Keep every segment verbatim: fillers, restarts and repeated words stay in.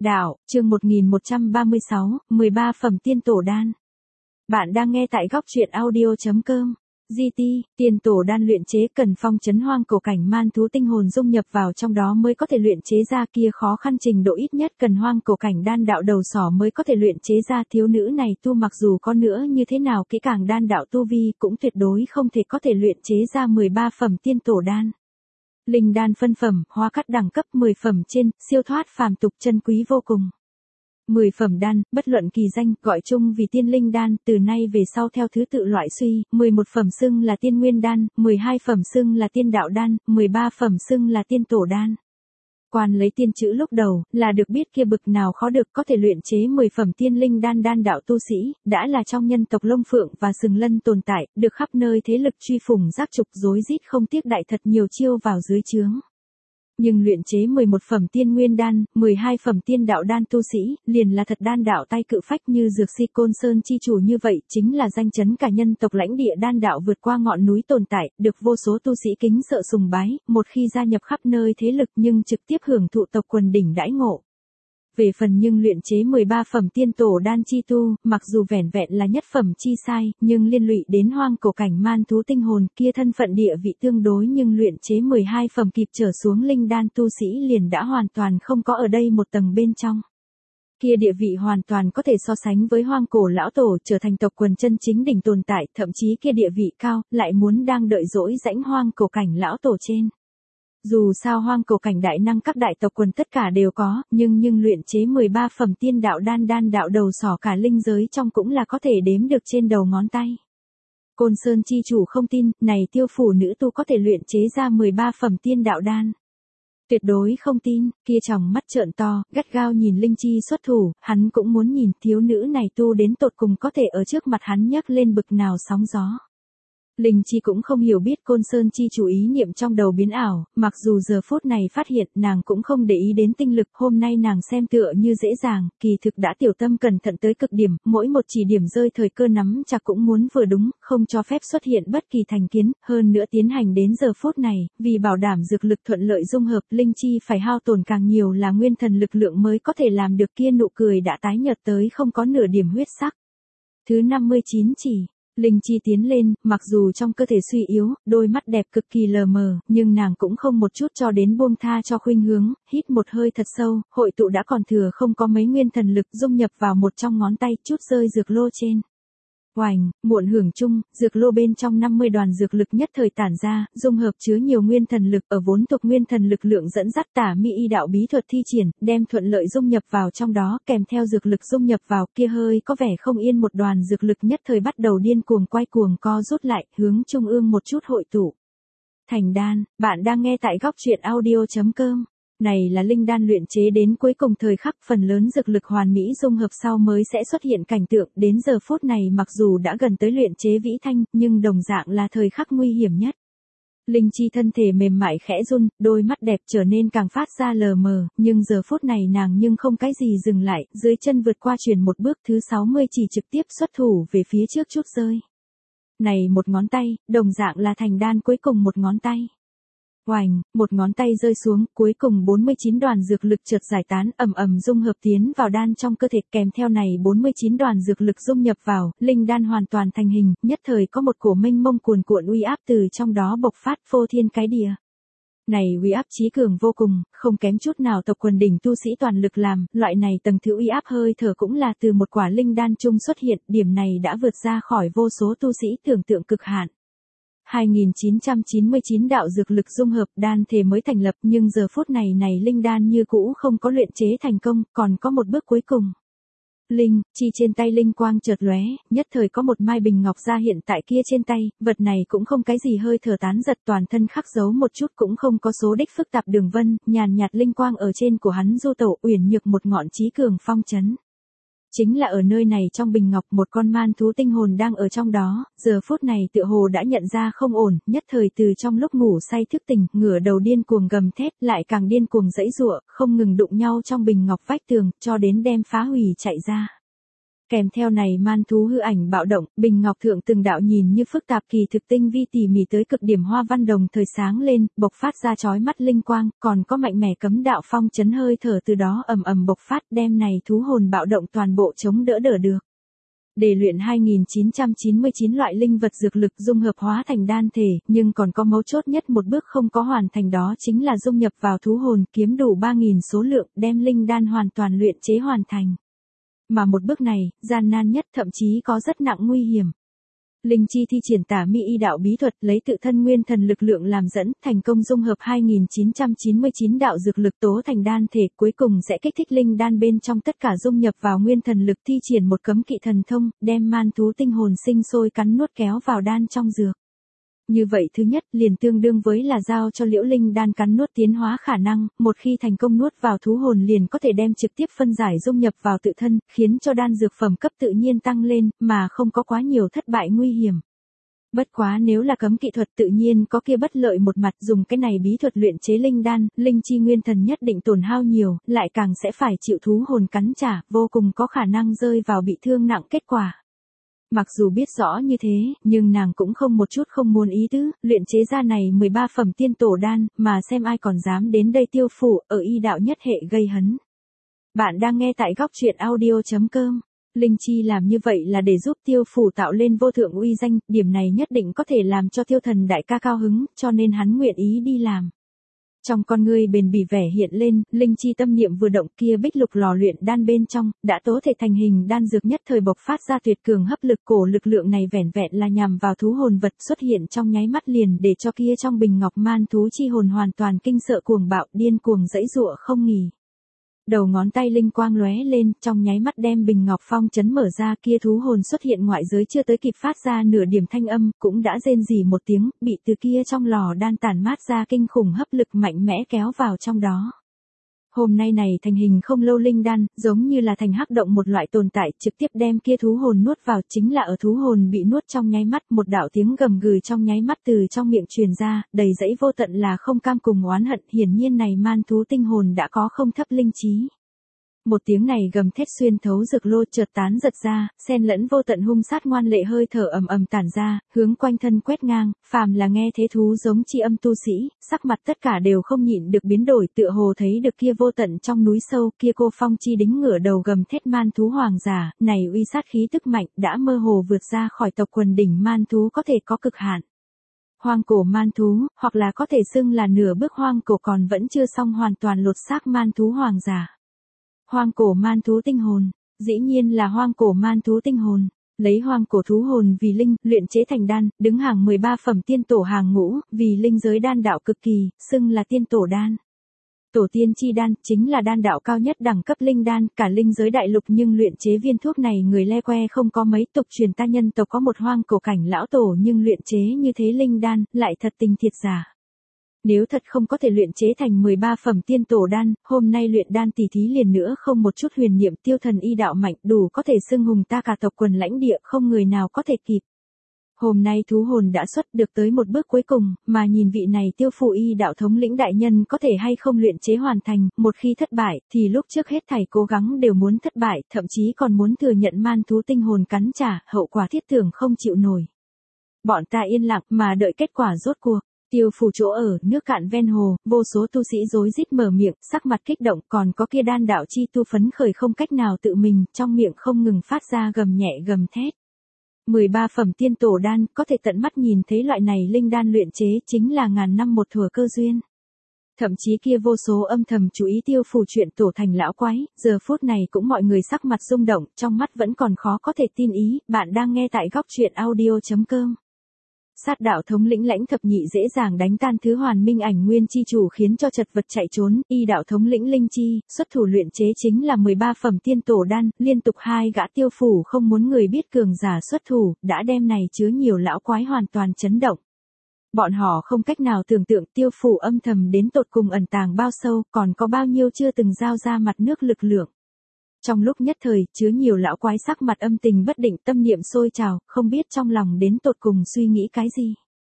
Đạo, chương một nghìn một trăm ba mươi sáu, mười ba phẩm tiên tổ đan. Bạn đang nghe tại góc truyện audio.com. giê tê, tiên tổ đan luyện chế cần phong trấn hoang cổ cảnh man thú tinh hồn dung nhập vào trong đó mới có thể luyện chế ra, kia khó khăn trình độ ít nhất cần hoang cổ cảnh đan đạo đầu sỏ mới có thể luyện chế ra. Thiếu nữ này tu mặc dù có nữa như thế nào kỹ càng đan đạo tu vi cũng tuyệt đối không thể có thể luyện chế ra mười ba phẩm tiên tổ đan. Linh đan phân phẩm, hóa cắt đẳng cấp mười phẩm trên, siêu thoát phàm tục chân quý vô cùng. mười phẩm đan, bất luận kỳ danh, gọi chung vì tiên linh đan, từ nay về sau theo thứ tự loại suy, mười một phẩm xưng là tiên nguyên đan, mười hai phẩm xưng là tiên đạo đan, mười ba phẩm xưng là tiên tổ đan. Quan lấy tiên chữ lúc đầu, là được biết kia bực nào khó được có thể luyện chế mười phẩm tiên linh đan đan đạo tu sĩ, đã là trong nhân tộc Lông Phượng và Sừng Lân tồn tại, được khắp nơi thế lực truy phủng giác trục rối rít không tiếc đại thật nhiều chiêu vào dưới trướng. Nhưng luyện chế mười một phẩm tiên nguyên đan, mười hai phẩm tiên đạo đan tu sĩ, liền là thật đan đạo tay cự phách như Dược Si Côn Sơn chi chủ như vậy, chính là danh chấn cả nhân tộc lãnh địa đan đạo vượt qua ngọn núi tồn tại, được vô số tu sĩ kính sợ sùng bái, một khi gia nhập khắp nơi thế lực nhưng trực tiếp hưởng thụ tộc quần đỉnh đãi ngộ. Về phần nhưng luyện chế mười ba phẩm tiên tổ đan chi tu, mặc dù vẻn vẹn là nhất phẩm chi sai, nhưng liên lụy đến hoang cổ cảnh man thú tinh hồn kia thân phận địa vị tương đối, nhưng luyện chế mười hai phẩm kịp trở xuống linh đan tu sĩ liền đã hoàn toàn không có ở đây một tầng bên trong. Kia địa vị hoàn toàn có thể so sánh với hoang cổ lão tổ, trở thành tộc quần chân chính đỉnh tồn tại, thậm chí kia địa vị cao, lại muốn đang đợi dỗi rãnh hoang cổ cảnh lão tổ trên. Dù sao hoang cổ cảnh đại năng các đại tộc quần tất cả đều có, nhưng nhưng luyện chế mười ba phẩm tiên đạo đan đan đạo đầu sỏ cả linh giới trong cũng là có thể đếm được trên đầu ngón tay. Côn Sơn chi chủ không tin, này tiêu phủ nữ tu có thể luyện chế ra mười ba phẩm tiên đạo đan. Tuyệt đối không tin, kia tròng mắt trợn to, gắt gao nhìn Linh Chi xuất thủ, hắn cũng muốn nhìn thiếu nữ này tu đến tột cùng có thể ở trước mặt hắn nhấc lên bực nào sóng gió. Linh Chi cũng không hiểu biết Côn Sơn chi chủ ý niệm trong đầu biến ảo, mặc dù giờ phút này phát hiện nàng cũng không để ý đến tinh lực, hôm nay nàng xem tựa như dễ dàng, kỳ thực đã tiểu tâm cẩn thận tới cực điểm, mỗi một chỉ điểm rơi thời cơ nắm chặt cũng muốn vừa đúng, không cho phép xuất hiện bất kỳ thành kiến, hơn nữa tiến hành đến giờ phút này, vì bảo đảm dược lực thuận lợi dung hợp, Linh Chi phải hao tổn càng nhiều là nguyên thần lực lượng mới có thể làm được, kia nụ cười đã tái nhợt tới không có nửa điểm huyết sắc. Thứ năm mươi chín chỉ. Linh Chi tiến lên, mặc dù trong cơ thể suy yếu, đôi mắt đẹp cực kỳ lờ mờ, nhưng nàng cũng không một chút cho đến buông tha cho khuynh hướng, hít một hơi thật sâu, hội tụ đã còn thừa không có mấy nguyên thần lực dung nhập vào một trong ngón tay, chút rơi dược lô trên. Oành, muộn hưởng chung, dược lô bên trong năm mươi đoàn dược lực nhất thời tản ra, dung hợp chứa nhiều nguyên thần lực, ở vốn tục nguyên thần lực lượng dẫn dắt tả mi y đạo bí thuật thi triển, đem thuận lợi dung nhập vào trong đó, kèm theo dược lực dung nhập vào, kia hơi có vẻ không yên một đoàn dược lực nhất thời bắt đầu điên cuồng quay cuồng co rút lại, hướng trung ương một chút hội tụ. Thành đan, bạn đang nghe tại góc truyện audio.com. Này là linh đan luyện chế đến cuối cùng thời khắc, phần lớn dược lực hoàn mỹ dung hợp sau mới sẽ xuất hiện cảnh tượng, đến giờ phút này mặc dù đã gần tới luyện chế vĩ thanh, nhưng đồng dạng là thời khắc nguy hiểm nhất. Linh Chi thân thể mềm mại khẽ run, đôi mắt đẹp trở nên càng phát ra lờ mờ, nhưng giờ phút này nàng nhưng không cái gì dừng lại, dưới chân vượt qua chuyển một bước, thứ sáu mươi chỉ trực tiếp xuất thủ về phía trước chút rơi. Này một ngón tay, đồng dạng là thành đan cuối cùng một ngón tay. Oành, một ngón tay rơi xuống, cuối cùng bốn mươi chín đoàn dược lực chợt giải tán, ầm ầm dung hợp tiến vào đan trong cơ thể, kèm theo này bốn mươi chín đoàn dược lực dung nhập vào, linh đan hoàn toàn thành hình, nhất thời có một cổ mênh mông cuồn cuộn uy áp từ trong đó bộc phát, phô thiên cái địa. Này uy áp chí cường vô cùng, không kém chút nào tộc quần đỉnh tu sĩ toàn lực làm, loại này tầng thứ uy áp hơi thở cũng là từ một quả linh đan chung xuất hiện, điểm này đã vượt ra khỏi vô số tu sĩ tưởng tượng cực hạn. hai nghìn chín trăm chín mươi chín đạo dược lực dung hợp đan thể mới thành lập, nhưng giờ phút này này linh đan như cũ không có luyện chế thành công, còn có một bước cuối cùng. Linh Chi trên tay linh quang chợt lóe, nhất thời có một mai bình ngọc ra hiện tại kia trên tay, vật này cũng không cái gì hơi thở tán giật, toàn thân khắc dấu một chút cũng không có số đích phức tạp đường vân, nhàn nhạt linh quang ở trên của hắn du tẩu, uyển nhược một ngọn chí cường phong chấn. Chính là ở nơi này trong bình ngọc một con man thú tinh hồn đang ở trong đó, giờ phút này tựa hồ đã nhận ra không ổn, nhất thời từ trong lúc ngủ say thức tỉnh, ngửa đầu điên cuồng gầm thét, lại càng điên cuồng giãy giụa, không ngừng đụng nhau trong bình ngọc vách tường, cho đến đem phá hủy chạy ra. Kèm theo này man thú hư ảnh bạo động, bình ngọc thượng từng đạo nhìn như phức tạp kỳ thực tinh vi tỉ mỉ tới cực điểm hoa văn đồng thời sáng lên, bộc phát ra chói mắt linh quang, còn có mạnh mẽ cấm đạo phong chấn hơi thở từ đó ầm ầm bộc phát, đem này thú hồn bạo động toàn bộ chống đỡ đỡ được. Để luyện hai nghìn chín trăm chín mươi chín loại linh vật dược lực dung hợp hóa thành đan thể, nhưng còn có mấu chốt nhất một bước không có hoàn thành, đó chính là dung nhập vào thú hồn, kiếm đủ ba nghìn số lượng, đem linh đan hoàn toàn luyện chế hoàn thành. Mà một bước này, gian nan nhất, thậm chí có rất nặng nguy hiểm. Linh Chi thi triển tả mi y đạo bí thuật, lấy tự thân nguyên thần lực lượng làm dẫn, thành công dung hợp hai nghìn chín trăm chín mươi chín đạo dược lực tố thành đan thể, cuối cùng sẽ kích thích linh đan bên trong tất cả dung nhập vào nguyên thần lực, thi triển một cấm kỵ thần thông, đem man thú tinh hồn sinh sôi cắn nuốt kéo vào đan trong dược. Như vậy thứ nhất liền tương đương với là giao cho liễu linh đan cắn nuốt tiến hóa khả năng, một khi thành công nuốt vào thú hồn liền có thể đem trực tiếp phân giải dung nhập vào tự thân, khiến cho đan dược phẩm cấp tự nhiên tăng lên, mà không có quá nhiều thất bại nguy hiểm. Bất quá nếu là cấm kỹ thuật tự nhiên có kia bất lợi một mặt, dùng cái này bí thuật luyện chế linh đan, linh chi nguyên thần nhất định tổn hao nhiều, lại càng sẽ phải chịu thú hồn cắn trả, vô cùng có khả năng rơi vào bị thương nặng kết quả. Mặc dù biết rõ như thế, nhưng nàng cũng không một chút không muốn ý tứ, luyện chế ra này mười ba phẩm tiên tổ đan, mà xem ai còn dám đến đây tiêu phủ, ở y đạo nhất hệ gây hấn. Bạn đang nghe tại góc truyện audio chấm com. Linh Chi làm như vậy là để giúp tiêu phủ tạo lên vô thượng uy danh, điểm này nhất định có thể làm cho tiêu thần đại ca cao hứng, cho nên hắn nguyện ý đi làm. Trong con ngươi bền bỉ vẻ hiện lên, Linh Chi tâm niệm vừa động, kia bích lục lò luyện đan bên trong, đã tố thể thành hình đan dược nhất thời bộc phát ra tuyệt cường hấp lực, cổ lực lượng này vẻn vẹn là nhằm vào thú hồn vật xuất hiện trong nháy mắt liền để cho kia trong bình ngọc man thú chi hồn hoàn toàn kinh sợ cuồng bạo, điên cuồng giãy giụa không nghỉ. Đầu ngón tay linh quang lóe lên, trong nháy mắt đem bình ngọc phong chấn mở ra, kia thú hồn xuất hiện ngoại giới chưa tới kịp phát ra nửa điểm thanh âm, cũng đã rên rỉ một tiếng, bị từ kia trong lò đan tản mát ra kinh khủng hấp lực mạnh mẽ kéo vào trong đó. Hôm nay này thành hình không lâu linh đan, giống như là thành hắc động một loại tồn tại, trực tiếp đem kia thú hồn nuốt vào, chính là ở thú hồn bị nuốt trong nháy mắt, một đạo tiếng gầm gừ trong nháy mắt từ trong miệng truyền ra, đầy dẫy vô tận là không cam cùng oán hận, hiển nhiên này man thú tinh hồn đã có không thấp linh trí. Một tiếng này gầm thét xuyên thấu dược lô chợt tán giật ra, xen lẫn vô tận hung sát ngoan lệ hơi thở ầm ầm tản ra, hướng quanh thân quét ngang, phàm là nghe thế thú giống chi âm tu sĩ, sắc mặt tất cả đều không nhịn được biến đổi, tựa hồ thấy được kia vô tận trong núi sâu, kia cô phong chi đính ngửa đầu gầm thét man thú hoàng giả, này uy sát khí tức mạnh, đã mơ hồ vượt ra khỏi tộc quần đỉnh man thú có thể có cực hạn. Hoang cổ man thú, hoặc là có thể xưng là nửa bước hoang cổ còn vẫn chưa xong hoàn toàn lột xác man thú hoàng giả. Hoang cổ man thú tinh hồn, dĩ nhiên là hoang cổ man thú tinh hồn, lấy hoang cổ thú hồn vì linh, luyện chế thành đan, đứng hàng mười ba phẩm tiên tổ hàng ngũ, vì linh giới đan đạo cực kỳ, xưng là tiên tổ đan. Tổ tiên chi đan, chính là đan đạo cao nhất đẳng cấp linh đan, cả linh giới đại lục nhưng luyện chế viên thuốc này người le que không có mấy, tục truyền ta nhân tộc có một hoang cổ cảnh lão tổ nhưng luyện chế như thế linh đan, lại thật tình thiệt giả. Nếu thật không có thể luyện chế thành mười ba phẩm tiên tổ đan, hôm nay luyện đan tỷ thí liền nữa không một chút huyền niệm, tiêu thần y đạo mạnh đủ có thể xưng hùng ta cả tộc quần lãnh địa, không người nào có thể kịp. Hôm nay thú hồn đã xuất được tới một bước cuối cùng, mà nhìn vị này tiêu phụ y đạo thống lĩnh đại nhân có thể hay không luyện chế hoàn thành, một khi thất bại, thì lúc trước hết thảy cố gắng đều muốn thất bại, thậm chí còn muốn thừa nhận man thú tinh hồn cắn trả, hậu quả thiết tưởng không chịu nổi. Bọn ta yên lặng mà đợi kết quả rốt cuộc. Tiêu phủ chỗ ở, nước cạn ven hồ, vô số tu sĩ rối rít mở miệng, sắc mặt kích động, còn có kia đan đạo chi tu phấn khởi không cách nào tự mình, trong miệng không ngừng phát ra gầm nhẹ gầm thét. mười ba phẩm tiên tổ đan, có thể tận mắt nhìn thấy loại này linh đan luyện chế chính là ngàn năm một thuở cơ duyên. Thậm chí kia vô số âm thầm chú ý tiêu phủ chuyện tổ thành lão quái, giờ phút này cũng mọi người sắc mặt rung động, trong mắt vẫn còn khó có thể tin ý, bạn đang nghe tại góc truyện audio chấm com. Sát đạo thống lĩnh Lãnh Thập Nhị dễ dàng đánh tan thứ hoàn minh ảnh nguyên chi chủ khiến cho chật vật chạy trốn, y đạo thống lĩnh Linh Chi, xuất thủ luyện chế chính là mười ba phẩm tiên tổ đan, liên tục hai gã tiêu phủ không muốn người biết cường giả xuất thủ, đã đem này chứa nhiều lão quái hoàn toàn chấn động. Bọn họ không cách nào tưởng tượng tiêu phủ âm thầm đến tột cùng ẩn tàng bao sâu, còn có bao nhiêu chưa từng giao ra mặt nước lực lượng. Trong lúc nhất thời, chứa nhiều lão quái sắc mặt âm tình bất định, tâm niệm sôi trào, không biết trong lòng đến tột cùng suy nghĩ cái gì.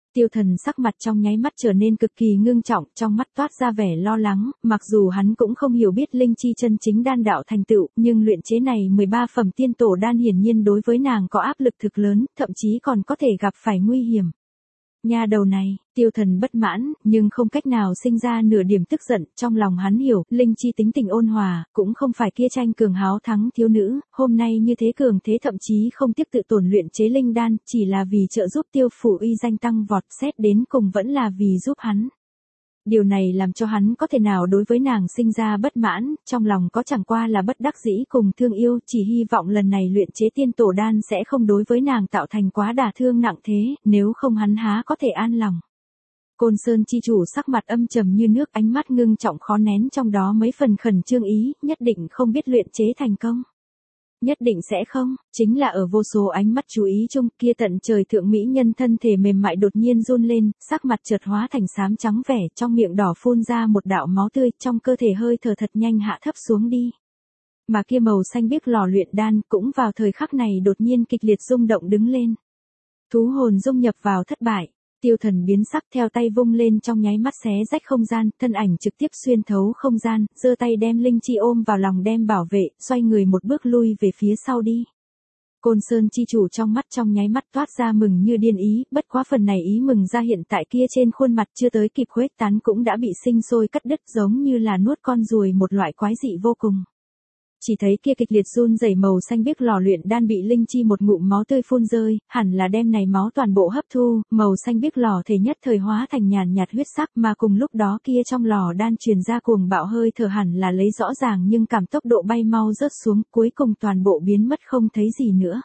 Tiêu Thần sắc mặt trong nháy mắt trở nên cực kỳ ngưng trọng, trong mắt toát ra vẻ lo lắng, mặc dù hắn cũng không hiểu biết linh chi chân chính đan đạo thành tựu, nhưng luyện chế này mười ba phẩm tiên tổ đan hiển nhiên đối với nàng có áp lực thực lớn, thậm chí còn có thể gặp phải nguy hiểm. Nha đầu này, Tiêu Thần bất mãn, nhưng không cách nào sinh ra nửa điểm tức giận, trong lòng hắn hiểu, linh chi tính tình ôn hòa, cũng không phải kia tranh cường háo thắng thiếu nữ, hôm nay như thế cường thế thậm chí không tiếc tự tổn luyện chế linh đan, chỉ là vì trợ giúp Tiêu phủ uy danh tăng vọt, xét đến cùng vẫn là vì giúp hắn. Điều này làm cho hắn có thể nào đối với nàng sinh ra bất mãn, trong lòng có chẳng qua là bất đắc dĩ cùng thương yêu, chỉ hy vọng lần này luyện chế tiên tổ đan sẽ không đối với nàng tạo thành quá đả thương nặng thế, nếu không hắn há có thể an lòng. Côn Sơn chi chủ sắc mặt âm trầm như nước, ánh mắt ngưng trọng khó nén trong đó mấy phần khẩn trương ý, nhất định không biết luyện chế thành công. Nhất định sẽ không, chính là ở vô số ánh mắt chú ý chung, kia tận trời thượng mỹ nhân thân thể mềm mại đột nhiên run lên, sắc mặt chợt hóa thành xám trắng vẻ, trong miệng đỏ phun ra một đạo máu tươi, trong cơ thể hơi thở thật nhanh hạ thấp xuống đi. Mà kia màu xanh biếc lò luyện đan cũng vào thời khắc này đột nhiên kịch liệt rung động đứng lên. Thú hồn dung nhập vào thất bại. Tiêu Thần biến sắc, theo tay vung lên trong nháy mắt xé rách không gian, thân ảnh trực tiếp xuyên thấu không gian, giơ tay đem linh chi ôm vào lòng đem bảo vệ, xoay người một bước lui về phía sau đi. Côn Sơn chi chủ trong mắt trong nháy mắt toát ra mừng như điên ý, bất quá phần này ý mừng ra hiện tại kia trên khuôn mặt chưa tới kịp khuếch tán cũng đã bị sinh sôi cắt đứt, giống như là nuốt con ruồi, một loại quái dị vô cùng. Chỉ thấy kia kịch liệt run rẩy màu xanh biếc lò luyện đan bị linh chi một ngụm máu tươi phun rơi, hẳn là đem này máu toàn bộ hấp thu, màu xanh biếc lò thể nhất thời hóa thành nhàn nhạt huyết sắc, mà cùng lúc đó kia trong lò đan truyền ra cuồng bạo hơi thở hẳn là lấy rõ ràng nhưng cảm tốc độ bay mau rớt xuống, cuối cùng toàn bộ biến mất không thấy gì nữa.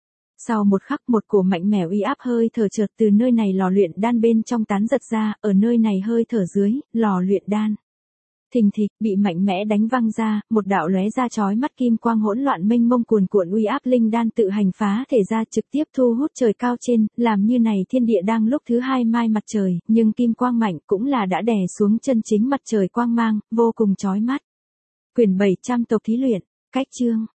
Sau một khắc một cổ mạnh mẽ uy áp hơi thở chợt từ nơi này lò luyện đan bên trong tán giật ra, ở nơi này hơi thở dưới, lò luyện đan thình thịch bị mạnh mẽ đánh văng ra, một đạo lóe ra chói mắt kim quang hỗn loạn mênh mông cuồn cuộn uy áp linh đan tự hành phá thể ra trực tiếp thu hút trời cao trên, làm như này thiên địa đang lúc thứ hai mai mặt trời, nhưng kim quang mạnh cũng là đã đè xuống chân chính mặt trời quang mang, vô cùng chói mắt. Quyển bảy trăm tộc thí luyện, cách chương